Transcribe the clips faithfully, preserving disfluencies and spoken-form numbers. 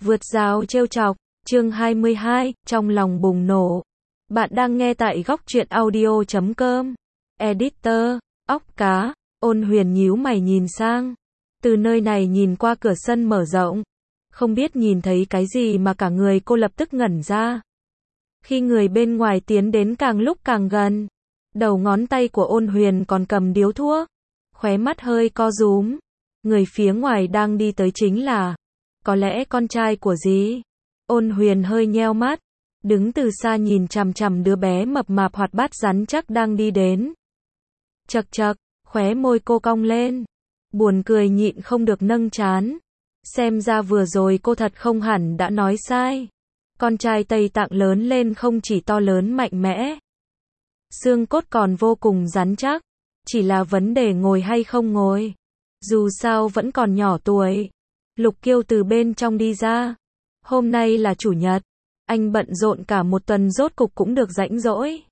Vượt rào trêu chọc, chương hai mươi hai, trong lòng bùng nổ. Bạn đang nghe tại góc truyện audio chấm com. Editor, óc cá, Ôn Huyền nhíu mày nhìn sang. Từ nơi này nhìn qua cửa sân mở rộng. Không biết nhìn thấy cái gì mà cả người cô lập tức ngẩn ra. Khi người bên ngoài tiến đến càng lúc càng gần. Đầu ngón tay của Ôn Huyền còn cầm điếu thuốc. Khóe mắt hơi co rúm. Người phía ngoài đang đi tới chính là, có lẽ con trai của dì. Ôn Huyền hơi nheo mắt, đứng từ xa nhìn chằm chằm đứa bé mập mạp hoạt bát rắn chắc đang đi đến. Chậc chậc, khóe môi cô cong lên, buồn cười nhịn không được nâng trán. Xem ra vừa rồi cô thật không hẳn đã nói sai. Con trai Tây Tạng lớn lên không chỉ to lớn mạnh mẽ, xương cốt còn vô cùng rắn chắc, chỉ là vấn đề ngồi hay không ngồi. Dù sao vẫn còn nhỏ tuổi. Lục Kiêu từ bên trong đi ra. Hôm nay là chủ nhật. Anh bận rộn cả một tuần rốt cục cũng được rảnh rỗi.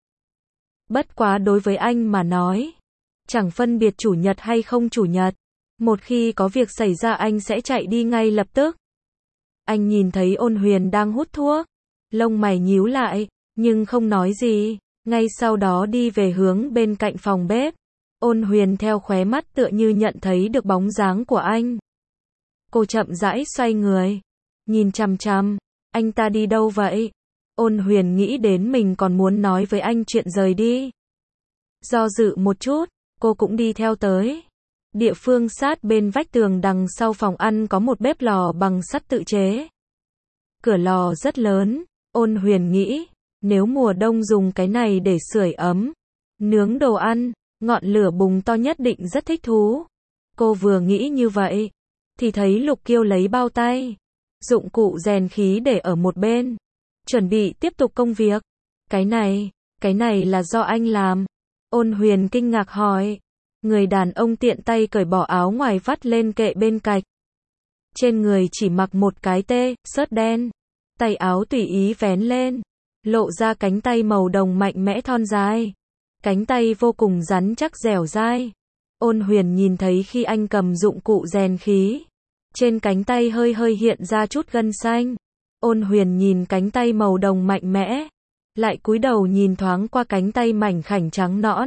Bất quá đối với anh mà nói, chẳng phân biệt chủ nhật hay không chủ nhật. Một khi có việc xảy ra anh sẽ chạy đi ngay lập tức. Anh nhìn thấy Ôn Huyền đang hút thuốc. Lông mày nhíu lại, nhưng không nói gì. Ngay sau đó đi về hướng bên cạnh phòng bếp. Ôn Huyền theo khóe mắt tựa như nhận thấy được bóng dáng của anh. Cô chậm rãi xoay người, nhìn chằm chằm, anh ta đi đâu vậy? Ôn Huyền nghĩ đến mình còn muốn nói với anh chuyện rời đi. Do dự một chút, cô cũng đi theo tới. Địa phương sát bên vách tường đằng sau phòng ăn có một bếp lò bằng sắt tự chế. Cửa lò rất lớn, Ôn Huyền nghĩ, nếu mùa đông dùng cái này để sưởi ấm, nướng đồ ăn, ngọn lửa bùng to nhất định rất thích thú. Cô vừa nghĩ như vậy, thì thấy Lục Kiêu lấy bao tay, dụng cụ rèn khí để ở một bên, chuẩn bị tiếp tục công việc. Cái này, cái này là do anh làm. Ôn Huyền kinh ngạc hỏi. Người đàn ông tiện tay cởi bỏ áo ngoài vắt lên kệ bên cạnh. Trên người chỉ mặc một cái tê, sớt đen. Tay áo tùy ý vén lên, lộ ra cánh tay màu đồng mạnh mẽ thon dài. Cánh tay vô cùng rắn chắc dẻo dai. Ôn Huyền nhìn thấy khi anh cầm dụng cụ rèn khí, trên cánh tay hơi hơi hiện ra chút gân xanh. Ôn Huyền nhìn cánh tay màu đồng mạnh mẽ, lại cúi đầu nhìn thoáng qua cánh tay mảnh khảnh trắng nõn.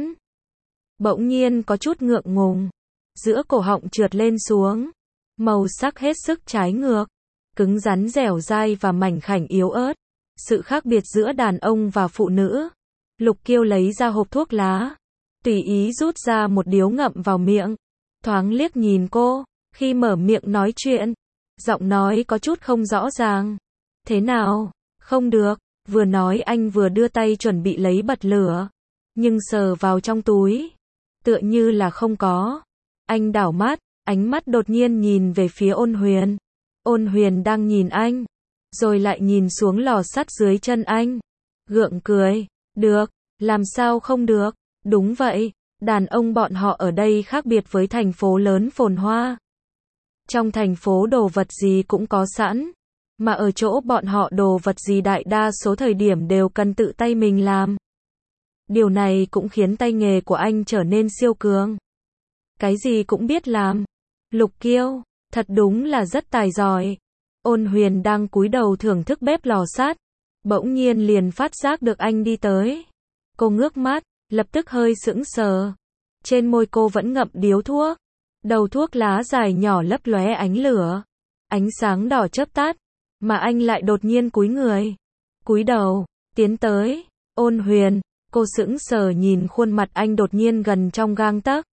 Bỗng nhiên có chút ngượng ngùng, giữa cổ họng trượt lên xuống, màu sắc hết sức trái ngược, cứng rắn dẻo dai và mảnh khảnh yếu ớt. Sự khác biệt giữa đàn ông và phụ nữ. Lục Kiêu lấy ra hộp thuốc lá, tùy ý rút ra một điếu ngậm vào miệng, thoáng liếc nhìn cô, khi mở miệng nói chuyện, giọng nói có chút không rõ ràng. Thế nào? Không được. Vừa nói anh vừa đưa tay chuẩn bị lấy bật lửa, nhưng sờ vào trong túi, tựa như là không có. Anh đảo mắt, ánh mắt đột nhiên nhìn về phía Ôn Huyền. Ôn Huyền đang nhìn anh, rồi lại nhìn xuống lò sắt dưới chân anh, gượng cười. Được, làm sao không được? Đúng vậy, đàn ông bọn họ ở đây khác biệt với thành phố lớn phồn hoa. Trong thành phố đồ vật gì cũng có sẵn, mà ở chỗ bọn họ đồ vật gì đại đa số thời điểm đều cần tự tay mình làm. Điều này cũng khiến tay nghề của anh trở nên siêu cường. Cái gì cũng biết làm. Lục Kiêu, thật đúng là rất tài giỏi. Ôn Huyền đang cúi đầu thưởng thức bếp lò sắt, bỗng nhiên liền phát giác được anh đi tới. Cô ngước mắt, lập tức hơi sững sờ. Trên môi cô vẫn ngậm điếu thuốc. Đầu thuốc lá dài nhỏ lấp lóe ánh lửa. Ánh sáng đỏ chớp tắt, mà anh lại đột nhiên cúi người. Cúi đầu, tiến tới. Ôn Huyền, cô sững sờ nhìn khuôn mặt anh đột nhiên gần trong gang tấc.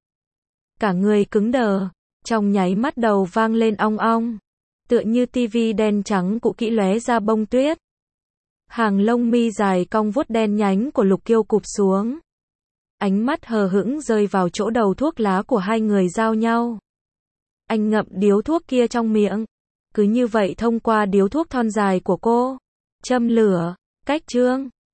Cả người cứng đờ, trong nháy mắt đầu vang lên ong ong. Tựa như tivi đen trắng cũ kỹ lóe ra bông tuyết. Hàng lông mi dài cong vuốt đen nhánh của Lục Kiêu cụp xuống. Ánh mắt hờ hững rơi vào chỗ đầu thuốc lá của hai người giao nhau. Anh ngậm điếu thuốc kia trong miệng. Cứ như vậy thông qua điếu thuốc thon dài của cô, châm lửa, cách chương.